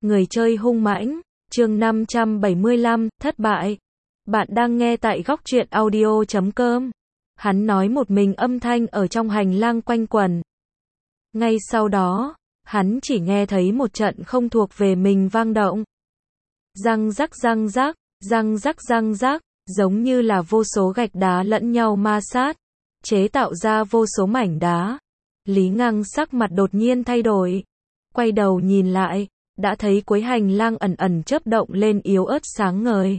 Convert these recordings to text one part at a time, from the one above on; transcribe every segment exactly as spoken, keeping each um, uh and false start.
Người chơi hung mãnh, chương năm trăm bảy mươi lăm, thất bại. Bạn đang nghe tại góc truyện audio chấm com. Hắn nói một mình, âm thanh ở trong hành lang quanh quẩn. Ngay sau đó, hắn chỉ nghe thấy một trận không thuộc về mình vang động. Răng rắc răng rắc, răng rắc răng rắc, giống như là vô số gạch đá lẫn nhau ma sát, chế tạo ra vô số mảnh đá. Lý Ngang sắc mặt đột nhiên thay đổi, quay đầu nhìn lại, đã thấy cuối hành lang ẩn ẩn chớp động lên yếu ớt sáng ngời.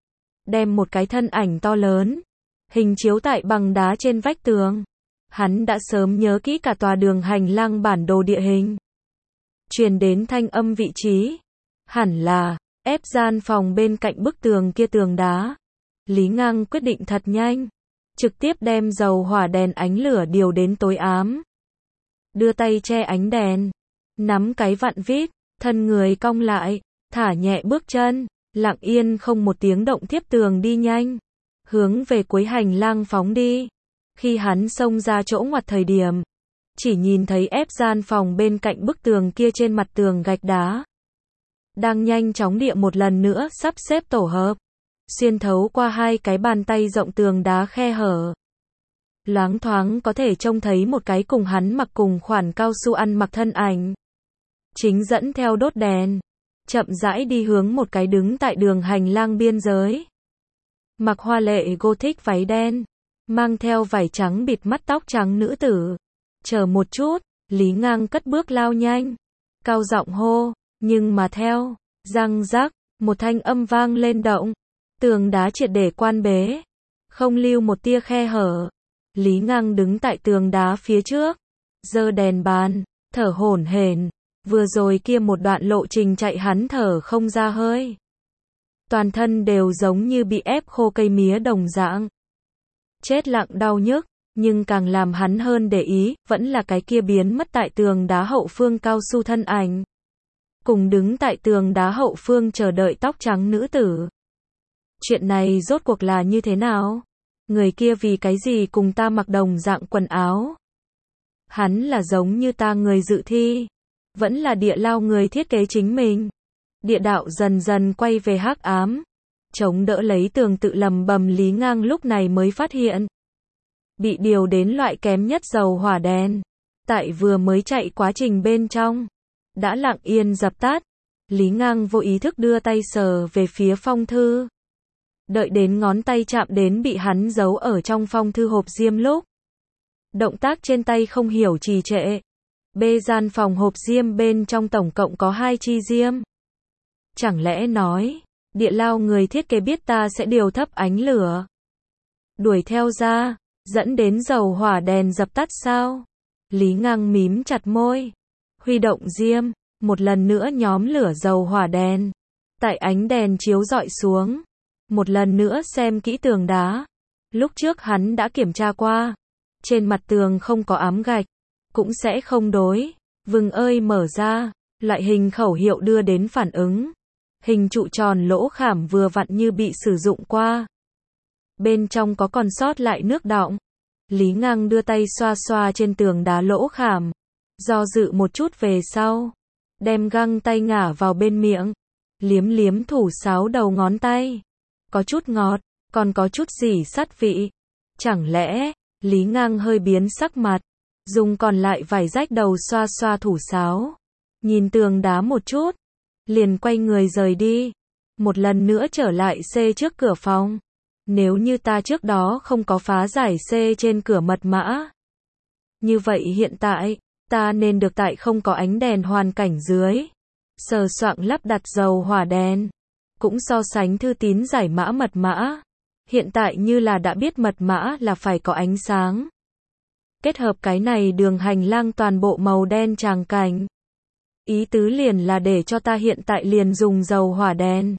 Đem một cái thân ảnh to lớn, hình chiếu tại bằng đá trên vách tường. Hắn đã sớm nhớ kỹ cả tòa đường hành lang bản đồ địa hình. Truyền đến thanh âm vị trí, hẳn là ép gian phòng bên cạnh bức tường kia tường đá. Lý Ngang quyết định thật nhanh, trực tiếp đem dầu hỏa đèn ánh lửa điều đến tối ám. Đưa tay che ánh đèn, nắm cái vặn vít, thân người cong lại, thả nhẹ bước chân, lặng yên không một tiếng động tiếp tường đi nhanh, hướng về cuối hành lang phóng đi. Khi hắn xông ra chỗ ngoặt thời điểm, chỉ nhìn thấy ép gian phòng bên cạnh bức tường kia trên mặt tường gạch đá đang nhanh chóng địa một lần nữa sắp xếp tổ hợp, xuyên thấu qua hai cái bàn tay rộng tường đá khe hở. Loáng thoáng có thể trông thấy một cái cùng hắn mặc cùng khoản cao su ăn mặc thân ảnh. Chính dẫn theo đốt đèn, chậm rãi đi hướng một cái đứng tại đường hành lang biên giới. Mặc hoa lệ gothic váy đen, mang theo vải trắng bịt mắt tóc trắng nữ tử. Chờ một chút, Lý Ngang cất bước lao nhanh, cao giọng hô, nhưng mà theo, răng rắc, một thanh âm vang lên động. Tường đá triệt để quan bế, không lưu một tia khe hở. Lý Ngang đứng tại tường đá phía trước, giơ đèn bàn, thở hổn hển. Vừa rồi kia một đoạn lộ trình chạy hắn thở không ra hơi. Toàn thân đều giống như bị ép khô cây mía đồng dạng. Chết lặng đau nhức, nhưng càng làm hắn hơn để ý, vẫn là cái kia biến mất tại tường đá hậu phương cao su thân ảnh. Cùng đứng tại tường đá hậu phương chờ đợi tóc trắng nữ tử. Chuyện này rốt cuộc là như thế nào? Người kia vì cái gì cùng ta mặc đồng dạng quần áo? Hắn là giống như ta người dự thi, vẫn là địa lao người thiết kế chính mình. Địa đạo dần dần quay về hắc ám, chống đỡ lấy tường tự lầm bầm. Lý Ngang lúc này mới phát hiện, bị điều đến loại kém nhất dầu hỏa đèn, tại vừa mới chạy quá trình bên trong, đã lặng yên dập tắt. Lý Ngang vô ý thức đưa tay sờ về phía phong thư. Đợi đến ngón tay chạm đến bị hắn giấu ở trong phong thư hộp diêm lúc, động tác trên tay không hiểu trì trệ. Bê gian phòng hộp diêm bên trong tổng cộng có hai chi diêm. Chẳng lẽ nói, địa lao người thiết kế biết ta sẽ điều thấp ánh lửa, đuổi theo ra, dẫn đến dầu hỏa đèn dập tắt sao? Lý Ngang mím chặt môi, huy động diêm, một lần nữa nhóm lửa dầu hỏa đèn. Tại ánh đèn chiếu rọi xuống, một lần nữa xem kỹ tường đá. Lúc trước hắn đã kiểm tra qua, trên mặt tường không có ám gạch, cũng sẽ không đối vừng ơi mở ra, loại hình khẩu hiệu đưa đến phản ứng. Hình trụ tròn lỗ khảm vừa vặn như bị sử dụng qua. Bên trong có còn sót lại nước đọng. Lý Ngang đưa tay xoa xoa trên tường đá lỗ khảm, do dự một chút về sau, đem găng tay ngả vào bên miệng, liếm liếm thủ sáo đầu ngón tay. Có chút ngọt, còn có chút gì sắt vị. Chẳng lẽ, Lý Ngang hơi biến sắc mặt, dùng còn lại vải rách đầu xoa xoa thủ sáo, nhìn tường đá một chút, liền quay người rời đi. Một lần nữa trở lại xê trước cửa phòng. Nếu như ta trước đó không có phá giải xê trên cửa mật mã, như vậy hiện tại, ta nên được tại không có ánh đèn hoàn cảnh dưới, sờ soạng lắp đặt dầu hỏa đèn, cũng so sánh thư tín giải mã mật mã. Hiện tại như là đã biết mật mã là phải có ánh sáng. Kết hợp cái này đường hành lang toàn bộ màu đen tràng cảnh. Ý tứ liền là để cho ta hiện tại liền dùng dầu hỏa đèn.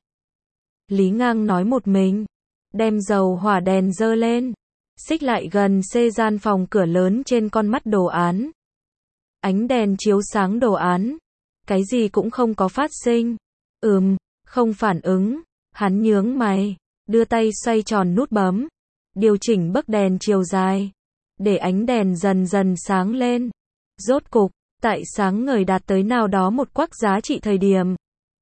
Lý Ngang nói một mình, đem dầu hỏa đèn dơ lên, xích lại gần xê gian phòng cửa lớn trên con mắt đồ án. Ánh đèn chiếu sáng đồ án, cái gì cũng không có phát sinh. Ừm, không phản ứng. Hắn nhướng mày, đưa tay xoay tròn nút bấm, điều chỉnh bấc đèn chiều dài, để ánh đèn dần dần sáng lên. Rốt cục, tại sáng ngời đạt tới nào đó một quắc giá trị thời điểm,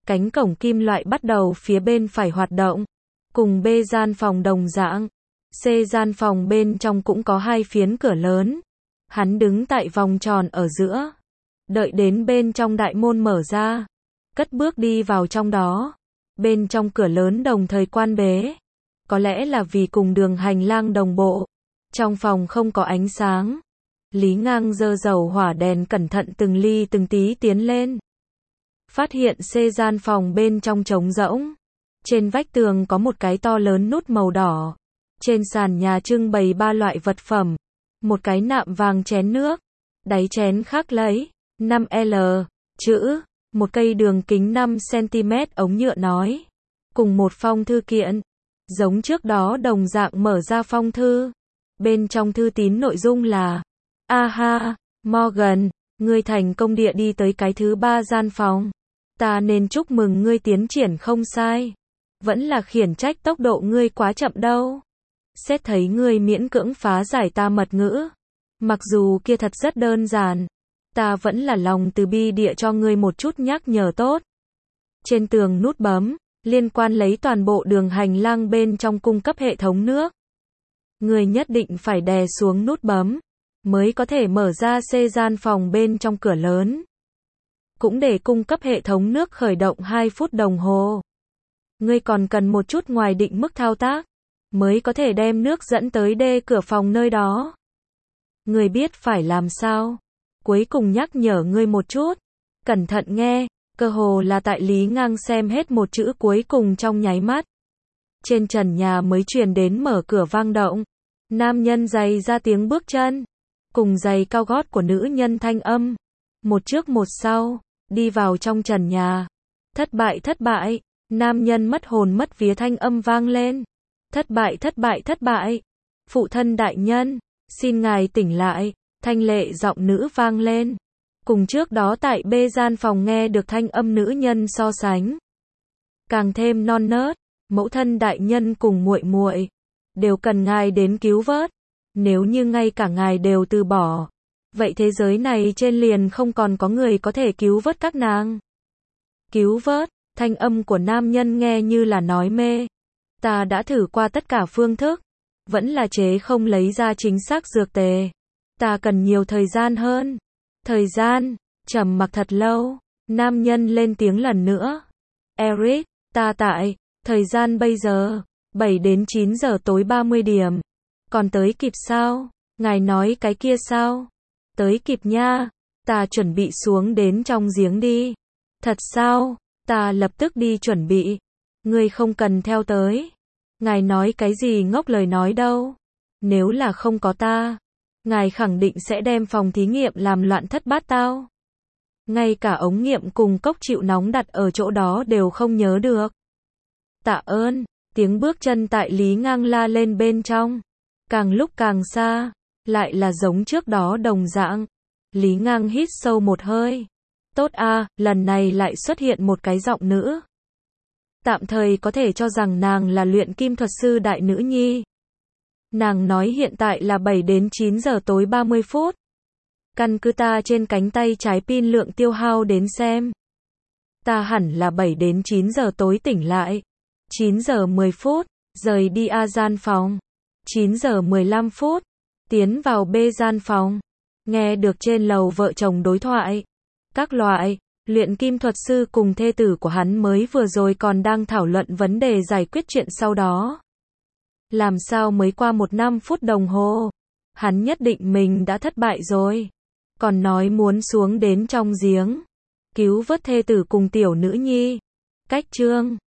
Cánh cổng kim loại bắt đầu phía bên phải hoạt động. Cùng B gian phòng đồng dạng. C gian phòng bên trong cũng có hai phiến cửa lớn. Hắn đứng tại vòng tròn ở giữa. Đợi đến bên trong đại môn mở ra. Cất bước đi vào trong đó. Bên trong cửa lớn đồng thời quan bế. Có lẽ là vì cùng đường hành lang đồng bộ. Trong phòng không có ánh sáng. Lý Ngang giơ dầu hỏa đèn cẩn thận từng ly từng tí tiến lên. Phát hiện C gian phòng bên trong trống rỗng. Trên vách tường có một cái to lớn nút màu đỏ. Trên sàn nhà trưng bày ba loại vật phẩm. Một cái nạm vàng chén nước. Đáy chén khắc lấy năm L chữ. Một cây đường kính năm xăng-ti-mét ống nhựa nói. Cùng một phong thư kiện. Giống trước đó đồng dạng mở ra phong thư. Bên trong thư tín nội dung là: A ha, Morgan, ngươi thành công địa đi tới cái thứ ba gian phòng. Ta nên chúc mừng ngươi tiến triển không sai. Vẫn là khiển trách tốc độ ngươi quá chậm đâu. Xét thấy ngươi miễn cưỡng phá giải ta mật ngữ. Mặc dù kia thật rất đơn giản. Ta vẫn là lòng từ bi địa cho ngươi một chút nhắc nhở tốt. Trên tường nút bấm, liên quan lấy toàn bộ đường hành lang bên trong cung cấp hệ thống nước. Ngươi nhất định phải đè xuống nút bấm, mới có thể mở ra C gian phòng bên trong cửa lớn. Cũng để cung cấp hệ thống nước khởi động hai phút đồng hồ. Ngươi còn cần một chút ngoài định mức thao tác, mới có thể đem nước dẫn tới đê cửa phòng nơi đó. Ngươi biết phải làm sao? Cuối cùng nhắc nhở ngươi một chút. Cẩn thận nghe, cơ hồ là tại Lý Ngang xem hết một chữ cuối cùng trong nháy mắt. Trên trần nhà mới truyền đến mở cửa vang động. Nam nhân giày ra tiếng bước chân. Cùng giày cao gót của nữ nhân thanh âm. Một trước một sau, đi vào trong trần nhà. Thất bại thất bại, nam nhân mất hồn mất vía thanh âm vang lên. Thất bại thất bại thất bại. Phụ thân đại nhân, xin ngài tỉnh lại, thanh lệ giọng nữ vang lên. Cùng trước đó tại B gian phòng nghe được thanh âm nữ nhân so sánh. Càng thêm non nớt, mẫu thân đại nhân cùng muội muội đều cần ngài đến cứu vớt. Nếu như ngay cả ngài đều từ bỏ, vậy thế giới này trên liền không còn có người có thể cứu vớt các nàng. Cứu vớt, thanh âm của nam nhân nghe như là nói mê. Ta đã thử qua tất cả phương thức, vẫn là chế không lấy ra chính xác dược tề. Ta cần nhiều thời gian hơn. Thời gian, trầm mặc thật lâu, nam nhân lên tiếng lần nữa. Eric, ta tại, thời gian bây giờ, bảy đến chín giờ tối ba mươi điểm. Còn tới kịp sao? Ngài nói cái kia sao? Tới kịp nha, ta chuẩn bị xuống đến trong giếng đi. Thật sao? Ta lập tức đi chuẩn bị. Ngươi không cần theo tới. Ngài nói cái gì ngốc lời nói đâu. Nếu là không có ta, ngài khẳng định sẽ đem phòng thí nghiệm làm loạn thất bát tao. Ngay cả ống nghiệm cùng cốc chịu nóng đặt ở chỗ đó đều không nhớ được. Tạ ơn, tiếng bước chân tại Lý Ngang la lên bên trong. Càng lúc càng xa, lại là giống trước đó đồng dạng. Lý Ngang hít sâu một hơi. Tốt a, lần này lại xuất hiện một cái giọng nữ. Tạm thời có thể cho rằng nàng là luyện kim thuật sư đại nữ nhi. Nàng nói hiện tại là bảy đến chín giờ tối ba mươi phút. Căn cứ ta trên cánh tay trái pin lượng tiêu hao đến xem. Ta hẳn là bảy đến chín giờ tối tỉnh lại. chín giờ mười phút, rời đi A gian phòng. chín giờ mười lăm phút, tiến vào B gian phòng. Nghe được trên lầu vợ chồng đối thoại. Các loại, luyện kim thuật sư cùng thê tử của hắn mới vừa rồi còn đang thảo luận vấn đề giải quyết chuyện sau đó. Làm sao mới qua một năm phút đồng hồ, hắn nhất định mình đã thất bại rồi. Còn nói muốn xuống đến trong giếng, cứu vớt thê tử cùng tiểu nữ nhi. Cách chương